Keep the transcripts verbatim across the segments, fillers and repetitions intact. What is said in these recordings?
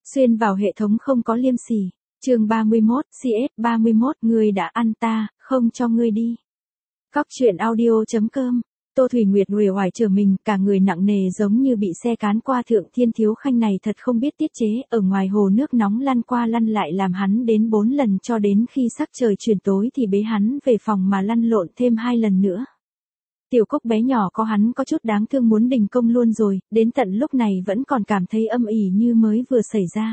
Xuyên vào hệ thống không có liêm sỉ. Chương ba mươi mốt, xê ét ba mươi mốt, ngươi đã ăn ta, không cho ngươi đi. Cóc truyện audio chấm com. Tô Thủy Nguyệt uể oải trở mình, cả người nặng nề giống như bị xe cán qua. Thượng Thiên Thiếu Khanh này thật không biết tiết chế, ở ngoài hồ nước nóng lăn qua lăn lại làm hắn đến bốn lần, cho đến khi sắc trời chuyển tối thì bế hắn về phòng mà lăn lộn thêm hai lần nữa. Tiểu Cốc bé nhỏ có hắn có chút đáng thương muốn đình công luôn rồi, đến tận lúc này vẫn còn cảm thấy âm ỉ như mới vừa xảy ra.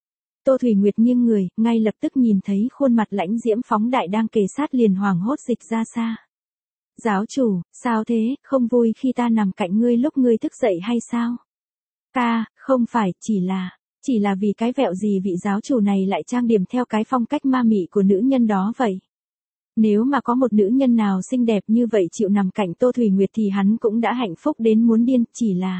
Tô Thủy Nguyệt nghiêng người, ngay lập tức nhìn thấy khuôn mặt lãnh diễm phóng đại đang kề sát liền hoảng hốt dịch ra xa. Giáo chủ, sao thế, không vui khi ta nằm cạnh ngươi lúc ngươi thức dậy hay sao? Ca, không phải, chỉ là, chỉ là vì cái vẹo gì vị giáo chủ này lại trang điểm theo cái phong cách ma mị của nữ nhân đó vậy? Nếu mà có một nữ nhân nào xinh đẹp như vậy chịu nằm cạnh Tô Thủy Nguyệt thì hắn cũng đã hạnh phúc đến muốn điên, chỉ là...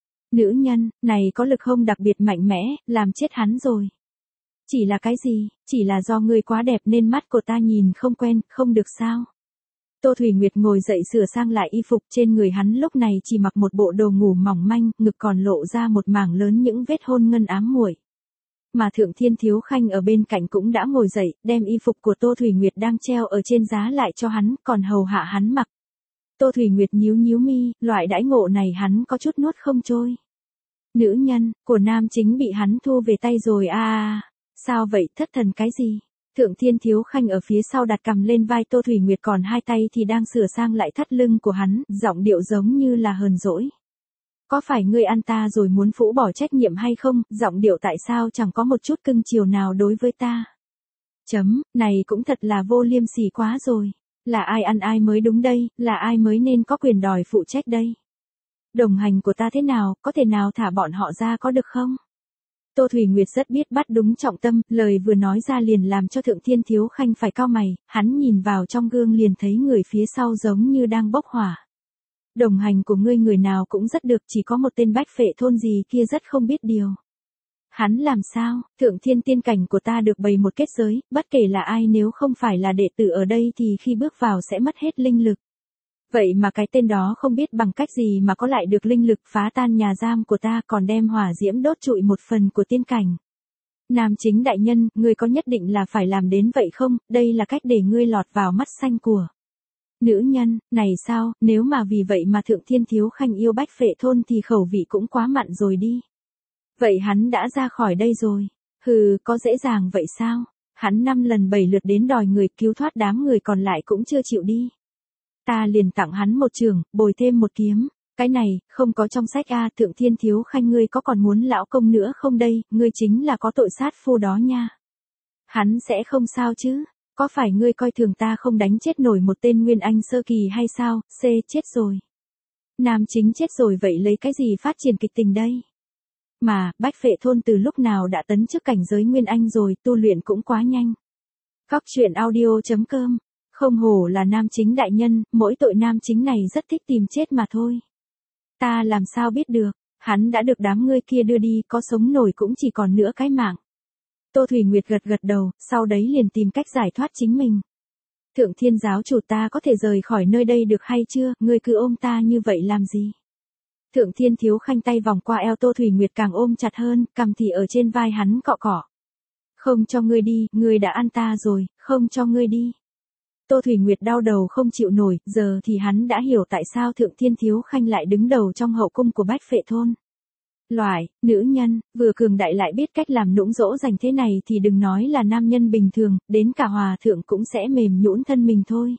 Nữ nhân, này có lực hông đặc biệt mạnh mẽ, làm chết hắn rồi. Chỉ là cái gì, chỉ là do ngươi quá đẹp nên mắt của ta nhìn không quen, không được sao? Tô Thủy Nguyệt ngồi dậy sửa sang lại y phục, trên người hắn lúc này chỉ mặc một bộ đồ ngủ mỏng manh, ngực còn lộ ra một mảng lớn những vết hôn ngân ám muội. Mà Thượng Thiên Thiếu Khanh ở bên cạnh cũng đã ngồi dậy, đem y phục của Tô Thủy Nguyệt đang treo ở trên giá lại cho hắn, còn hầu hạ hắn mặc. Tô Thủy Nguyệt nhíu nhíu mi, loại đãi ngộ này hắn có chút nuốt không trôi. Nữ nhân của nam chính bị hắn thu về tay rồi a à, sao vậy, thất thần cái gì? Thượng Thiên Thiếu Khanh ở phía sau đặt cằm lên vai Tô Thủy Nguyệt, còn hai tay thì đang sửa sang lại thắt lưng của hắn, giọng điệu giống như là hờn dỗi. Có phải ngươi ăn ta rồi muốn phũ bỏ trách nhiệm hay không, giọng điệu tại sao chẳng có một chút cưng chiều nào đối với ta? Chấm, này cũng thật là vô liêm sỉ quá rồi. Là ai ăn ai mới đúng đây, là ai mới nên có quyền đòi phụ trách đây? Đồng hành của ta thế nào, có thể nào thả bọn họ ra có được không? Tô Thủy Nguyệt rất biết bắt đúng trọng tâm, lời vừa nói ra liền làm cho Thượng Thiên Thiếu Khanh phải cau mày, hắn nhìn vào trong gương liền thấy người phía sau giống như đang bốc hỏa. Đồng hành của ngươi người nào cũng rất được, chỉ có một tên bách phệ thôn gì kia rất không biết điều. Hắn làm sao, Thượng Thiên tiên cảnh của ta được bày một kết giới, bất kể là ai nếu không phải là đệ tử ở đây thì khi bước vào sẽ mất hết linh lực. Vậy mà cái tên đó không biết bằng cách gì mà có lại được linh lực phá tan nhà giam của ta, còn đem hỏa diễm đốt trụi một phần của tiên cảnh. Nam chính đại nhân, ngươi có nhất định là phải làm đến vậy không, đây là cách để ngươi lọt vào mắt xanh của nữ nhân, này sao, nếu mà vì vậy mà Thượng Thiên Thiếu Khanh yêu bách phệ thôn thì khẩu vị cũng quá mặn rồi đi. Vậy hắn đã ra khỏi đây rồi. Hừ, có dễ dàng vậy sao? Hắn năm lần bảy lượt đến đòi người cứu thoát đám người còn lại cũng chưa chịu đi. Ta liền tặng hắn một trường, bồi thêm một kiếm. Cái này, không có trong sách a. Thượng Thiên Thiếu Khanh ngươi có còn muốn lão công nữa không đây, ngươi chính là có tội sát phu đó nha. Hắn sẽ không sao chứ, có phải ngươi coi thường ta không đánh chết nổi một tên Nguyên Anh sơ kỳ hay sao, c chết rồi. Nam chính chết rồi vậy lấy cái gì phát triển kịch tình đây? Mà, bách phệ thôn từ lúc nào đã tấn chức cảnh giới Nguyên Anh rồi, tu luyện cũng quá nhanh. Cóc truyện audio chấm com. Không hổ là nam chính đại nhân, mỗi tội nam chính này rất thích tìm chết mà thôi. Ta làm sao biết được, hắn đã được đám ngươi kia đưa đi, có sống nổi cũng chỉ còn nửa cái mạng. Tô Thủy Nguyệt gật gật đầu, sau đấy liền tìm cách giải thoát chính mình. Thượng Thiên giáo chủ, ta có thể rời khỏi nơi đây được hay chưa, ngươi cứ ôm ta như vậy làm gì? Thượng Thiên Thiếu Khanh tay vòng qua eo Tô Thủy Nguyệt càng ôm chặt hơn, cằm thì ở trên vai hắn cọ cọ. Không cho ngươi đi, ngươi đã ăn ta rồi, không cho ngươi đi. Tô Thủy Nguyệt đau đầu không chịu nổi, giờ thì hắn đã hiểu tại sao Thượng Thiên Thiếu Khanh lại đứng đầu trong hậu cung của bách phệ thôn. Loại, nữ nhân, vừa cường đại lại biết cách làm nũng dỗ dành thế này thì đừng nói là nam nhân bình thường, đến cả hòa thượng cũng sẽ mềm nhũn thân mình thôi.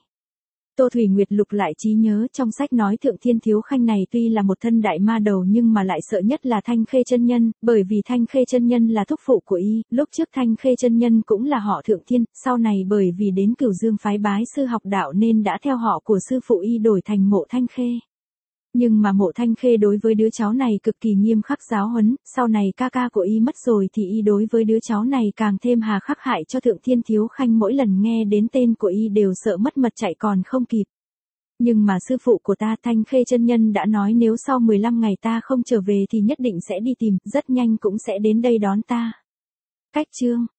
Tô Thủy Nguyệt lục lại trí nhớ, trong sách nói Thượng Thiên Thiếu Khanh này tuy là một thân đại ma đầu nhưng mà lại sợ nhất là Thanh Khê chân nhân, bởi vì Thanh Khê chân nhân là thúc phụ của y, lúc trước Thanh Khê chân nhân cũng là họ Thượng Thiên, sau này bởi vì đến Cửu Dương phái bái sư học đạo nên đã theo họ của sư phụ y đổi thành Mộ Thanh Khê. Nhưng mà Mộ Thanh Khê đối với đứa cháu này cực kỳ nghiêm khắc giáo huấn, sau này ca ca của y mất rồi thì y đối với đứa cháu này càng thêm hà khắc, hại cho Thượng Thiên Thiếu Khanh mỗi lần nghe đến tên của y đều sợ mất mật chạy còn không kịp. Nhưng mà sư phụ của ta Thanh Khê chân nhân đã nói nếu sau mười lăm ngày ta không trở về thì nhất định sẽ đi tìm, rất nhanh cũng sẽ đến đây đón ta. Cách chương